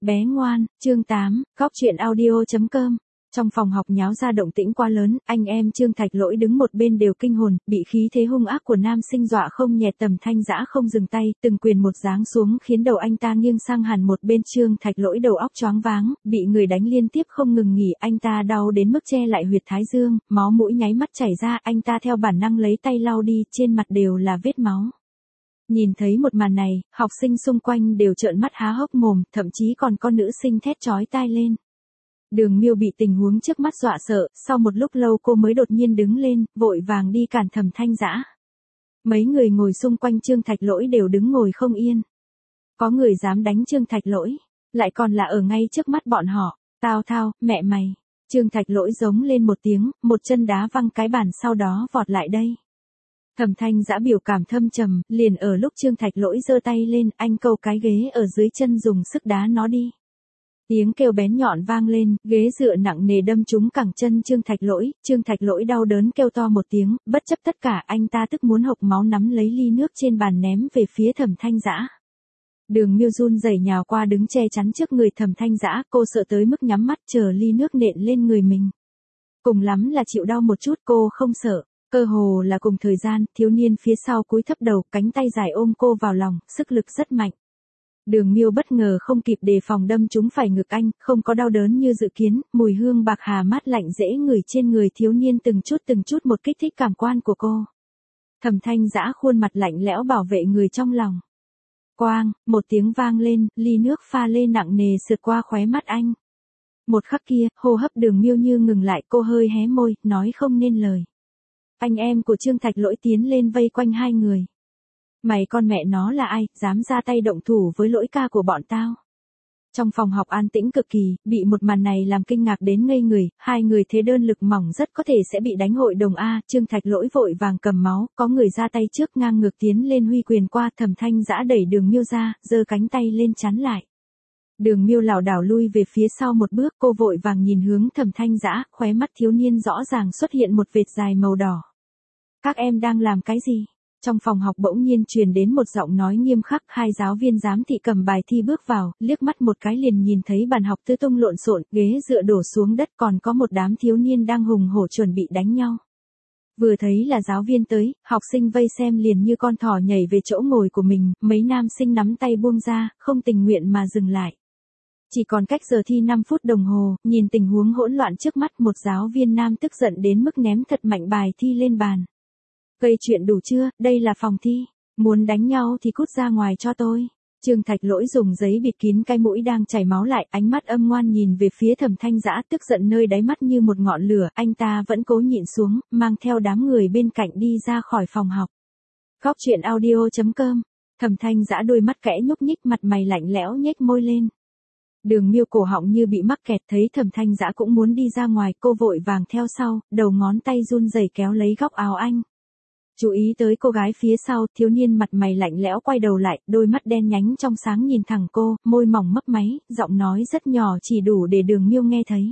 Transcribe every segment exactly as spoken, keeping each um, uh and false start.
Bé ngoan, chương tám, góc chuyện audio.com. Trong phòng học nháo ra động tĩnh quá lớn, anh em Trương Thạch Lỗi đứng một bên đều kinh hồn, bị khí thế hung ác của nam sinh dọa không nhẹ. Tầm Thanh Dã không dừng tay, từng quyền một giáng xuống khiến đầu anh ta nghiêng sang hẳn một bên. Trương Thạch Lỗi đầu óc choáng váng, bị người đánh liên tiếp không ngừng nghỉ, anh ta đau đến mức che lại huyệt thái dương, máu mũi nháy mắt chảy ra, anh ta theo bản năng lấy tay lau đi, trên mặt đều là vết máu. Nhìn thấy một màn này, học sinh xung quanh đều trợn mắt há hốc mồm, thậm chí còn có nữ sinh thét chói tai lên. Đường Miêu bị tình huống trước mắt dọa sợ, sau một lúc lâu cô mới đột nhiên đứng lên, vội vàng đi cản Thẩm Thanh Dã. Mấy người ngồi xung quanh Trương Thạch Lỗi đều đứng ngồi không yên. Có người dám đánh Trương Thạch Lỗi, lại còn là ở ngay trước mắt bọn họ. Tao thao, mẹ mày. Trương Thạch Lỗi giống lên một tiếng, một chân đá văng cái bàn, sau đó vọt lại đây. Thẩm Thanh Dã biểu cảm thâm trầm, liền ở lúc Trương Thạch Lỗi giơ tay lên, anh câu cái ghế ở dưới chân dùng sức đá nó đi. Tiếng kêu bén nhọn vang lên, ghế dựa nặng nề đâm trúng cẳng chân Trương Thạch Lỗi, Trương Thạch Lỗi đau đớn kêu to một tiếng, bất chấp tất cả anh ta tức muốn hộc máu nắm lấy ly nước trên bàn ném về phía Thẩm Thanh Dã. Đường Miêu run rẩy nhào qua đứng che chắn trước người Thẩm Thanh Dã, cô sợ tới mức nhắm mắt chờ ly nước nện lên người mình. Cùng lắm là chịu đau một chút, cô không sợ. Cơ hồ là cùng thời gian, thiếu niên phía sau cúi thấp đầu, cánh tay dài ôm cô vào lòng, sức lực rất mạnh. Đường Miêu bất ngờ không kịp đề phòng đâm trúng phải ngực anh, không có đau đớn như dự kiến, mùi hương bạc hà mát lạnh dễ ngửi trên người thiếu niên từng chút từng chút một kích thích cảm quan của cô. Thẩm Thanh Dã khuôn mặt lạnh lẽo bảo vệ người trong lòng. Quang, một tiếng vang lên, ly nước pha lê nặng nề sượt qua khóe mắt anh. Một khắc kia, hô hấp Đường Miêu như ngừng lại, cô hơi hé môi, nói không nên lời. Anh em của Trương Thạch Lỗi tiến lên vây quanh hai người. Mày con mẹ nó là ai, dám ra tay động thủ với Lỗi ca của bọn tao. Trong phòng học an tĩnh cực kỳ, bị một màn này làm kinh ngạc đến ngây người, hai người thế đơn lực mỏng rất có thể sẽ bị đánh hội đồng A. Trương Thạch Lỗi vội vàng cầm máu, có người ra tay trước ngang ngược tiến lên huy quyền qua. Thẩm Thanh Dã đẩy Đường Miêu ra, giơ cánh tay lên chắn lại. Đường Miêu lảo đảo lui về phía sau một bước, cô vội vàng nhìn hướng Thẩm Thanh Dã, khóe mắt thiếu niên rõ ràng xuất hiện một vệt dài màu đỏ. Các em đang làm cái gì? Trong phòng học bỗng nhiên truyền đến một giọng nói nghiêm khắc, hai giáo viên giám thị cầm bài thi bước vào, liếc mắt một cái liền nhìn thấy bàn học tứ tung lộn xộn, ghế dựa đổ xuống đất, còn có một đám thiếu niên đang hùng hổ chuẩn bị đánh nhau. Vừa thấy là giáo viên tới, học sinh vây xem liền như con thỏ nhảy về chỗ ngồi của mình, mấy nam sinh nắm tay buông ra, không tình nguyện mà dừng lại. Chỉ còn cách giờ thi năm phút đồng hồ, nhìn tình huống hỗn loạn trước mắt, một giáo viên nam tức giận đến mức ném thật mạnh bài thi lên bàn. Gây chuyện đủ chưa, đây là phòng thi, muốn đánh nhau thì cút ra ngoài cho tôi. Trương Thạch Lỗi dùng giấy bịt kín cái mũi đang chảy máu lại, ánh mắt âm ngoan nhìn về phía Thẩm Thanh Dã, tức giận nơi đáy mắt như một ngọn lửa, anh ta vẫn cố nhịn xuống, mang theo đám người bên cạnh đi ra khỏi phòng học. Góc chuyện audio.com. Thẩm Thanh Dã đôi mắt kẽ nhúc nhích, mặt mày lạnh lẽo nhếch môi lên. Đường Miêu cổ họng như bị mắc kẹt, thấy Thẩm Thanh Dã cũng muốn đi ra ngoài, cô vội vàng theo sau, đầu ngón tay run rẩy kéo lấy góc áo anh. Chú ý tới cô gái phía sau, thiếu niên mặt mày lạnh lẽo quay đầu lại, đôi mắt đen nhánh trong sáng nhìn thẳng cô, môi mỏng mấp máy, giọng nói rất nhỏ chỉ đủ để Đường Miêu nghe thấy.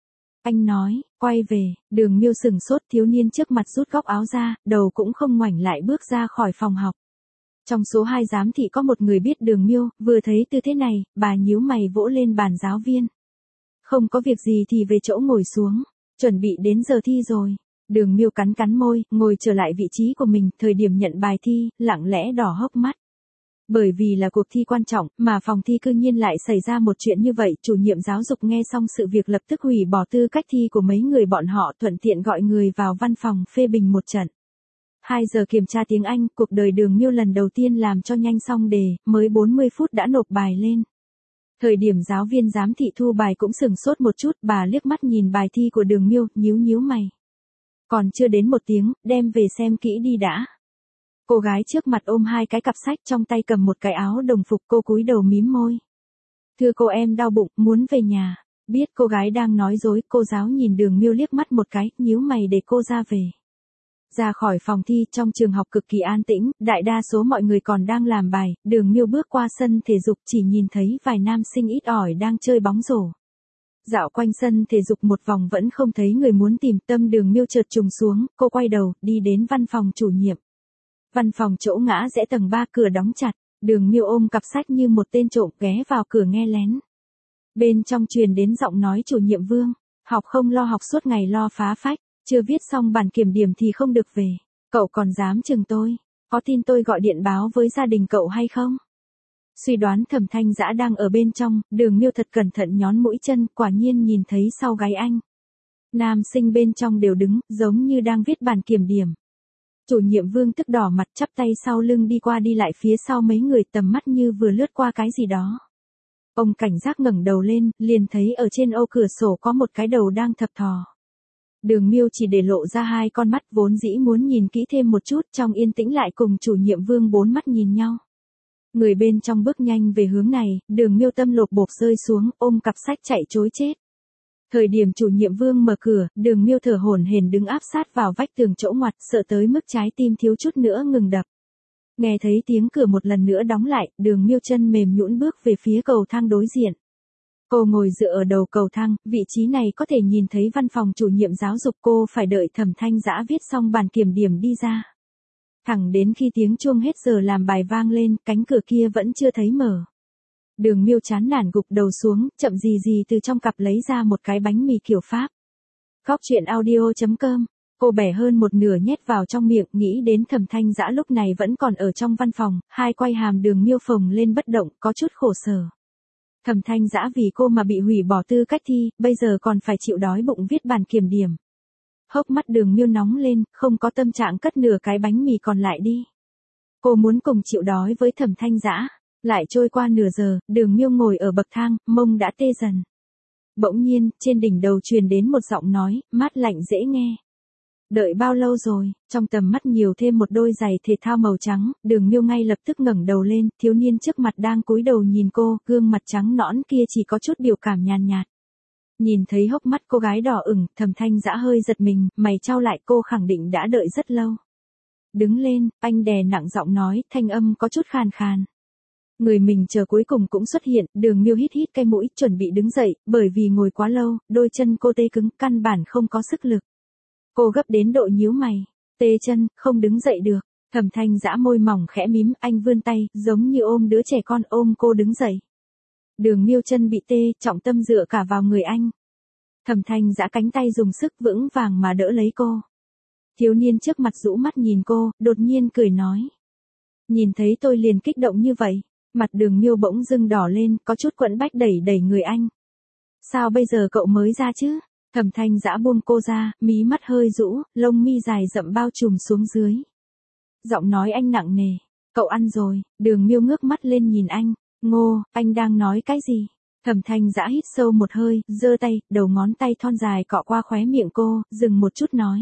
Anh nói, quay về. Đường Miêu sừng sốt, thiếu niên trước mặt rút góc áo ra, đầu cũng không ngoảnh lại bước ra khỏi phòng học. Trong số hai giám thị có một người biết Đường Miêu, vừa thấy tư thế này, bà nhíu mày vỗ lên bàn giáo viên. Không có việc gì thì về chỗ ngồi xuống, chuẩn bị đến giờ thi rồi. Đường Miêu cắn cắn môi, ngồi trở lại vị trí của mình, thời điểm nhận bài thi, lặng lẽ đỏ hốc mắt. Bởi vì là cuộc thi quan trọng, mà phòng thi cư nhiên lại xảy ra một chuyện như vậy, chủ nhiệm giáo dục nghe xong sự việc lập tức hủy bỏ tư cách thi của mấy người bọn họ, thuận tiện gọi người vào văn phòng phê bình một trận. hai giờ kiểm tra tiếng Anh, cuộc đời Đường Miêu lần đầu tiên làm cho nhanh xong đề, mới bốn mươi phút đã nộp bài lên. Thời điểm giáo viên giám thị thu bài cũng sửng sốt một chút, bà liếc mắt nhìn bài thi của Đường Miêu, nhíu nhíu mày. Còn chưa đến một tiếng, đem về xem kỹ đi đã. Cô gái trước mặt ôm hai cái cặp sách, trong tay cầm một cái áo đồng phục, cô cúi đầu mím môi. Thưa cô, em đau bụng, muốn về nhà. Biết cô gái đang nói dối, cô giáo nhìn Đường Miêu liếc mắt một cái, nhíu mày để cô ra về. Ra khỏi phòng thi, trong trường học cực kỳ an tĩnh, đại đa số mọi người còn đang làm bài, Đường Miêu bước qua sân thể dục chỉ nhìn thấy vài nam sinh ít ỏi đang chơi bóng rổ. Dạo quanh sân thể dục một vòng vẫn không thấy người muốn tìm, tâm Đường Miêu chợt trùng xuống, cô quay đầu, đi đến văn phòng chủ nhiệm. Văn phòng chỗ ngã rẽ tầng ba, cửa đóng chặt, Đường Miêu ôm cặp sách như một tên trộm ghé vào cửa nghe lén. Bên trong truyền đến giọng nói chủ nhiệm Vương, học không lo học suốt ngày lo phá phách, chưa viết xong bản kiểm điểm thì không được về, cậu còn dám chừng tôi, có tin tôi gọi điện báo với gia đình cậu hay không? Suy đoán Thẩm Thanh Dã đang ở bên trong, Đường Miêu thật cẩn thận nhón mũi chân, quả nhiên nhìn thấy sau gáy anh. Nam sinh bên trong đều đứng, giống như đang viết bản kiểm điểm. Chủ nhiệm Vương tức đỏ mặt chắp tay sau lưng đi qua đi lại phía sau mấy người, tầm mắt như vừa lướt qua cái gì đó. Ông cảnh giác ngẩng đầu lên, liền thấy ở trên ô cửa sổ có một cái đầu đang thập thò. Đường Miêu chỉ để lộ ra hai con mắt, vốn dĩ muốn nhìn kỹ thêm một chút, trong yên tĩnh lại cùng chủ nhiệm Vương bốn mắt nhìn nhau. Người bên trong bước nhanh về hướng này, Đường Miêu tâm lột bột rơi xuống, ôm cặp sách chạy trối chết. Thời điểm chủ nhiệm Vương mở cửa, Đường Miêu thở hổn hển đứng áp sát vào vách tường chỗ ngoặt, sợ tới mức trái tim thiếu chút nữa ngừng đập. Nghe thấy tiếng cửa một lần nữa đóng lại, Đường Miêu chân mềm nhũn bước về phía cầu thang đối diện. Cô ngồi dựa ở đầu cầu thang, vị trí này có thể nhìn thấy văn phòng chủ nhiệm giáo dục, cô phải đợi Thẩm Thanh Dã viết xong bản kiểm điểm đi ra. Thẳng đến khi tiếng chuông hết giờ làm bài vang lên, cánh cửa kia vẫn chưa thấy mở. Đường Miêu chán nản gục đầu xuống, chậm gì gì từ trong cặp lấy ra một cái bánh mì kiểu Pháp. Góc truyện audio chấm com, cô bẻ hơn một nửa nhét vào trong miệng, nghĩ đến Thẩm Thanh Dã lúc này vẫn còn ở trong văn phòng, hai quai hàm Đường Miêu phồng lên bất động, có chút khổ sở. Thẩm Thanh Dã vì cô mà bị hủy bỏ tư cách thi, bây giờ còn phải chịu đói bụng viết bản kiểm điểm. Hốc mắt Đường Miêu nóng lên, không có tâm trạng cất nửa cái bánh mì còn lại đi. Cô muốn cùng chịu đói với Thẩm Thanh Dã. Lại trôi qua nửa giờ, Đường Miêu ngồi ở bậc thang, mông đã tê dần. Bỗng nhiên, trên đỉnh đầu truyền đến một giọng nói, mát lạnh dễ nghe. Đợi bao lâu rồi? Trong tầm mắt nhiều thêm một đôi giày thể thao màu trắng, Đường Miêu ngay lập tức ngẩng đầu lên, thiếu niên trước mặt đang cúi đầu nhìn cô, gương mặt trắng nõn kia chỉ có chút biểu cảm nhàn nhạt. Nhìn thấy hốc mắt cô gái đỏ ửng, Thẩm Thanh Dã hơi giật mình, mày chau lại, cô khẳng định đã đợi rất lâu. Đứng lên, anh đè nặng giọng nói, thanh âm có chút khàn khàn. Người mình chờ cuối cùng cũng xuất hiện, Đường Miêu hít hít cái mũi, chuẩn bị đứng dậy, bởi vì ngồi quá lâu, đôi chân cô tê cứng, căn bản không có sức lực. Cô gấp đến độ nhíu mày, tê chân, không đứng dậy được. Thẩm Thanh Dã môi mỏng khẽ mím, anh vươn tay, giống như ôm đứa trẻ con, ôm cô đứng dậy. Đường Miêu chân bị tê, trọng tâm dựa cả vào người anh. Thẩm Thanh Dã cánh tay dùng sức vững vàng mà đỡ lấy cô. Thiếu niên trước mặt rũ mắt nhìn cô, đột nhiên cười nói. Nhìn thấy tôi liền kích động như vậy. Mặt Đường Miêu bỗng dưng đỏ lên, có chút quẫn bách đẩy đẩy người anh. Sao bây giờ cậu mới ra chứ? Thẩm Thanh Dã buông cô ra, mí mắt hơi rũ, lông mi dài rậm bao trùm xuống dưới. Giọng nói anh nặng nề. Cậu ăn rồi. Đường Miêu ngước mắt lên nhìn anh. Ngô, anh đang nói cái gì? Thẩm Thanh Dã hít sâu một hơi, giơ tay, đầu ngón tay thon dài cọ qua khóe miệng cô, dừng một chút nói.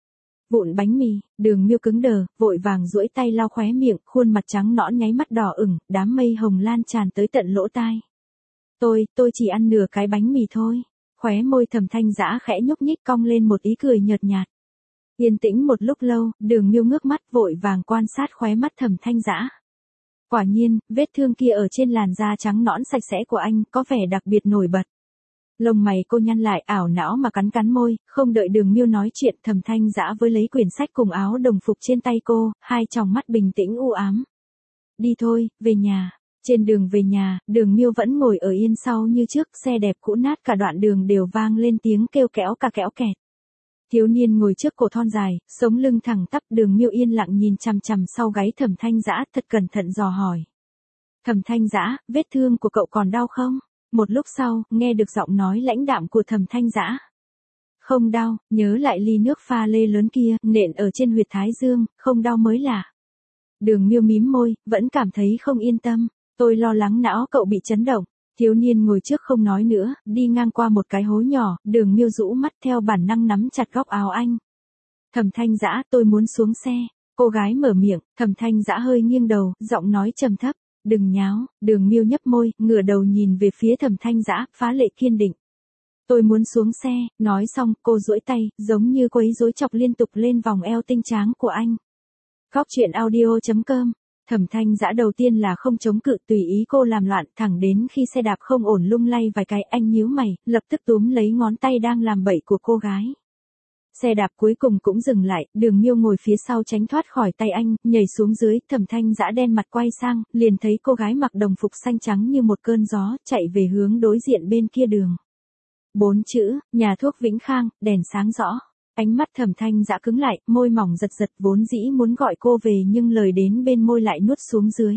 Vụn bánh mì. Đường Miêu cứng đờ, vội vàng duỗi tay lau khóe miệng, khuôn mặt trắng nõn nháy mắt đỏ ửng, đám mây hồng lan tràn tới tận lỗ tai. Tôi, tôi chỉ ăn nửa cái bánh mì thôi. Khóe môi Thẩm Thanh Dã khẽ nhúc nhích cong lên một ý cười nhợt nhạt. Yên tĩnh một lúc lâu, Đường Miêu ngước mắt vội vàng quan sát khóe mắt Thẩm Thanh Dã. Quả nhiên, vết thương kia ở trên làn da trắng nõn sạch sẽ của anh có vẻ đặc biệt nổi bật. Lông mày cô nhăn lại, ảo não mà cắn cắn môi, không đợi Đường Miêu nói chuyện, Thẩm Thanh Dã với lấy quyển sách cùng áo đồng phục trên tay cô, hai tròng mắt bình tĩnh u ám. Đi thôi, về nhà. Trên đường về nhà, Đường Miêu vẫn ngồi ở yên sau như trước, xe đẹp cũ nát cả đoạn đường đều vang lên tiếng kêu kéo cà kéo kẹt. Thiếu niên ngồi trước cổ thon dài, sống lưng thẳng tắp, Đường Miêu yên lặng nhìn chằm chằm sau gáy Thẩm Thanh Dã, thật cẩn thận dò hỏi. Thẩm Thanh Dã, vết thương của cậu còn đau không? Một lúc sau, nghe được giọng nói lãnh đạm của Thẩm Thanh Dã. Không đau, nhớ lại ly nước pha lê lớn kia, nện ở trên huyệt thái dương, không đau mới lạ. Đường Miêu mím môi, vẫn cảm thấy không yên tâm, tôi lo lắng não cậu bị chấn động. Thiếu niên ngồi trước không nói nữa, đi ngang qua một cái hố nhỏ, Đường Miêu rũ mắt theo bản năng nắm chặt góc áo anh. Thẩm Thanh Dã, tôi muốn xuống xe. Cô gái mở miệng, Thẩm Thanh Dã hơi nghiêng đầu, giọng nói trầm thấp. Đừng nháo. Đường Miêu nhấp môi, ngửa đầu nhìn về phía Thẩm Thanh Dã, phá lệ kiên định. Tôi muốn xuống xe. Nói xong, cô duỗi tay, giống như quấy rối chọc liên tục lên vòng eo tinh tráng của anh. Góc truyện audio chấm com. Thẩm Thanh Dã đầu tiên là không chống cự, tùy ý cô làm loạn, thẳng đến khi xe đạp không ổn lung lay vài cái, anh nhíu mày, lập tức túm lấy ngón tay đang làm bậy của cô gái. Xe đạp cuối cùng cũng dừng lại, Đường Miêu ngồi phía sau tránh thoát khỏi tay anh, nhảy xuống dưới, Thẩm Thanh Dã đen mặt quay sang, liền thấy cô gái mặc đồng phục xanh trắng như một cơn gió, chạy về hướng đối diện bên kia đường. Bốn chữ, nhà thuốc Vĩnh Khang, đèn sáng rõ. Ánh mắt Thẩm Thanh Dã cứng lại, môi mỏng giật giật vốn dĩ muốn gọi cô về nhưng lời đến bên môi lại nuốt xuống dưới.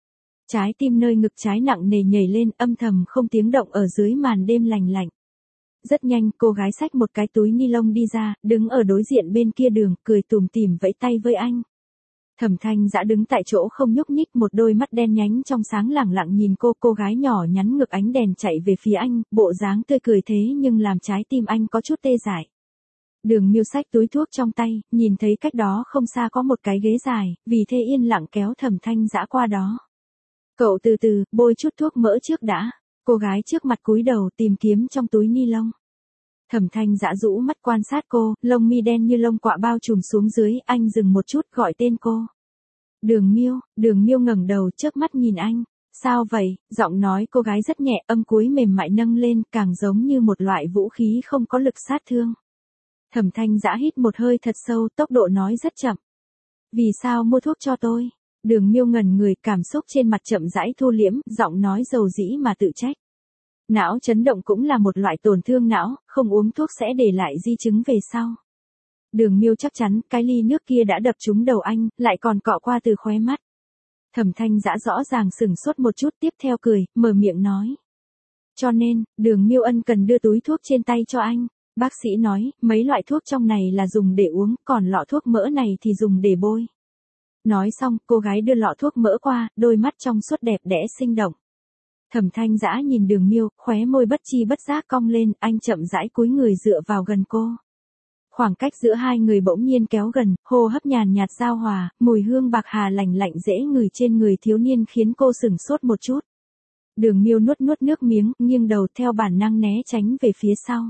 Trái tim nơi ngực trái nặng nề nhảy lên, âm thầm không tiếng động ở dưới màn đêm lành lạnh. Rất nhanh, cô gái xách một cái túi ni lông đi ra, đứng ở đối diện bên kia đường, cười tủm tỉm vẫy tay với anh. Thẩm Thanh Dã đứng tại chỗ không nhúc nhích, một đôi mắt đen nhánh trong sáng lẳng lặng nhìn cô, cô gái nhỏ nhắn ngược ánh đèn chạy về phía anh, bộ dáng tươi cười thế nhưng làm trái tim anh có chút tê dại. Đường Miêu xách túi thuốc trong tay, nhìn thấy cách đó không xa có một cái ghế dài, vì thế yên lặng kéo Thẩm Thanh Dã qua đó. Cậu từ từ, bôi chút thuốc mỡ trước đã. Cô gái trước mặt cúi đầu tìm kiếm trong túi ni lông. Thẩm Thanh Dã rũ mắt quan sát cô, lông mi đen như lông quạ bao trùm xuống dưới, anh dừng một chút gọi tên cô. Đường Miêu, Đường Miêu ngẩng đầu chớp mắt nhìn anh. Sao vậy? Giọng nói cô gái rất nhẹ, âm cuối mềm mại nâng lên, càng giống như một loại vũ khí không có lực sát thương. Thẩm Thanh Dã hít một hơi thật sâu, tốc độ nói rất chậm. Vì sao mua thuốc cho tôi? Đường Miêu ngẩn người, cảm xúc trên mặt chậm rãi thu liễm, giọng nói dầu dĩ mà tự trách. Não chấn động cũng là một loại tổn thương não, không uống thuốc sẽ để lại di chứng về sau. Đường Miêu chắc chắn, cái ly nước kia đã đập trúng đầu anh, lại còn cọ qua từ khóe mắt. Thẩm Thanh Dã rõ ràng sửng sốt một chút, tiếp theo cười, mở miệng nói. Cho nên, Đường Miêu ân cần đưa túi thuốc trên tay cho anh. Bác sĩ nói, mấy loại thuốc trong này là dùng để uống, còn lọ thuốc mỡ này thì dùng để bôi. Nói xong, cô gái đưa lọ thuốc mỡ qua, đôi mắt trong suốt đẹp đẽ sinh động. Thẩm Thanh Dã nhìn Đường Miêu, khóe môi bất chi bất giác cong lên, anh chậm rãi cúi người dựa vào gần cô. Khoảng cách giữa hai người bỗng nhiên kéo gần, hô hấp nhàn nhạt giao hòa, mùi hương bạc hà lành lạnh dễ ngửi trên người thiếu niên khiến cô sửng sốt một chút. Đường Miêu nuốt nuốt nước miếng, nghiêng đầu theo bản năng né tránh về phía sau.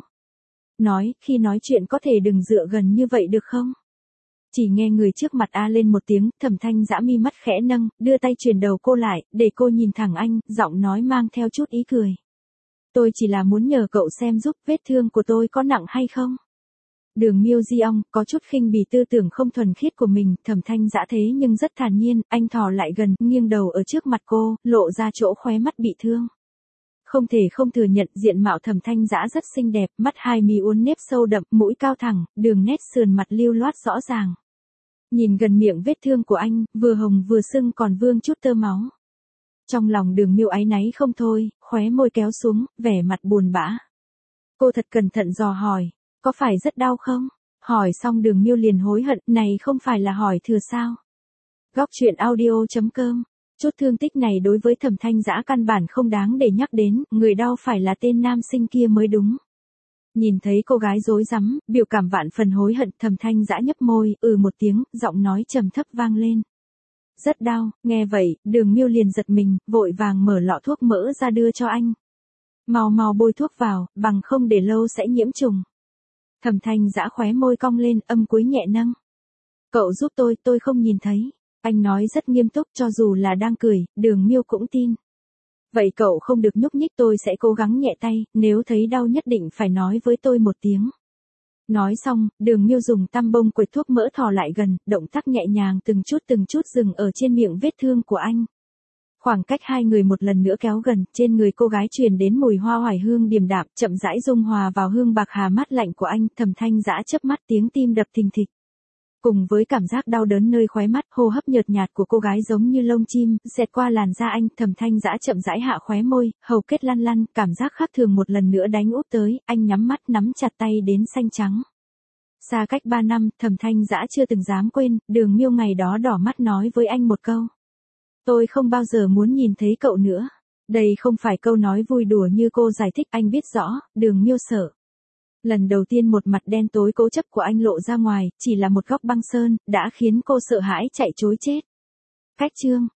Nói, khi nói chuyện có thể đừng dựa gần như vậy được không? Chỉ nghe người trước mặt a lên một tiếng, Thẩm Thanh Dã mi mắt khẽ nâng, đưa tay truyền đầu cô lại, để cô nhìn thẳng anh, giọng nói mang theo chút ý cười. Tôi chỉ là muốn nhờ cậu xem giúp vết thương của tôi có nặng hay không. Đường Miêu di ong, có chút khinh bỉ tư tưởng không thuần khiết của mình, Thẩm Thanh Dã thế nhưng rất thản nhiên, anh thò lại gần, nghiêng đầu ở trước mặt cô, lộ ra chỗ khóe mắt bị thương. Không thể không thừa nhận diện mạo Thẩm Thanh Dã rất xinh đẹp, mắt hai mí uốn nếp sâu đậm, mũi cao thẳng, đường nét sườn mặt lưu loát rõ ràng. Nhìn gần miệng vết thương của anh, vừa hồng vừa sưng còn vương chút tơ máu. Trong lòng Đường Miêu áy náy không thôi, khóe môi kéo xuống, vẻ mặt buồn bã. Cô thật cẩn thận dò hỏi, có phải rất đau không? Hỏi xong Đường Miêu liền hối hận, này không phải là hỏi thừa sao? Góc truyện audio chấm com. Chút thương tích này đối với Thẩm Thanh Dã căn bản không đáng để nhắc đến, người đau phải là tên nam sinh kia mới đúng. Nhìn thấy cô gái rối rắm, biểu cảm vạn phần hối hận, Thẩm Thanh Dã nhấp môi, ừ một tiếng, giọng nói trầm thấp vang lên. Rất đau, nghe vậy, Đường Miêu liền giật mình, vội vàng mở lọ thuốc mỡ ra đưa cho anh. Mau mau bôi thuốc vào, bằng không để lâu sẽ nhiễm trùng. Thẩm Thanh Dã khóe môi cong lên, âm cuối nhẹ nâng. Cậu giúp tôi, tôi không nhìn thấy. Anh nói rất nghiêm túc, cho dù là đang cười, Đường Miêu cũng tin. Vậy cậu không được nhúc nhích, tôi sẽ cố gắng nhẹ tay, nếu thấy đau nhất định phải nói với tôi một tiếng. Nói xong, Đường Miêu dùng tăm bông quệt thuốc mỡ thò lại gần, động tác nhẹ nhàng từng chút từng chút dừng ở trên miệng vết thương của anh. Khoảng cách hai người một lần nữa kéo gần, trên người cô gái truyền đến mùi hoa oải hương điềm đạm, chậm rãi dung hòa vào hương bạc hà mát lạnh của anh, Thẩm Thanh Dã chớp mắt, tiếng tim đập thình thịch. Cùng với cảm giác đau đớn nơi khóe mắt, hô hấp nhợt nhạt của cô gái giống như lông chim, xẹt qua làn da anh, Thẩm Thanh Dã chậm rãi hạ khóe môi, hầu kết lăn lăn, cảm giác khác thường một lần nữa đánh úp tới, anh nhắm mắt nắm chặt tay đến xanh trắng. Xa cách ba năm, Thẩm Thanh Dã chưa từng dám quên, Đường Miêu ngày đó đỏ mắt nói với anh một câu. Tôi không bao giờ muốn nhìn thấy cậu nữa. Đây không phải câu nói vui đùa như cô giải thích, anh biết rõ, Đường Miêu sợ. Lần đầu tiên một mặt đen tối cố chấp của anh lộ ra ngoài, chỉ là một góc băng sơn, đã khiến cô sợ hãi chạy trối chết. Cách chương.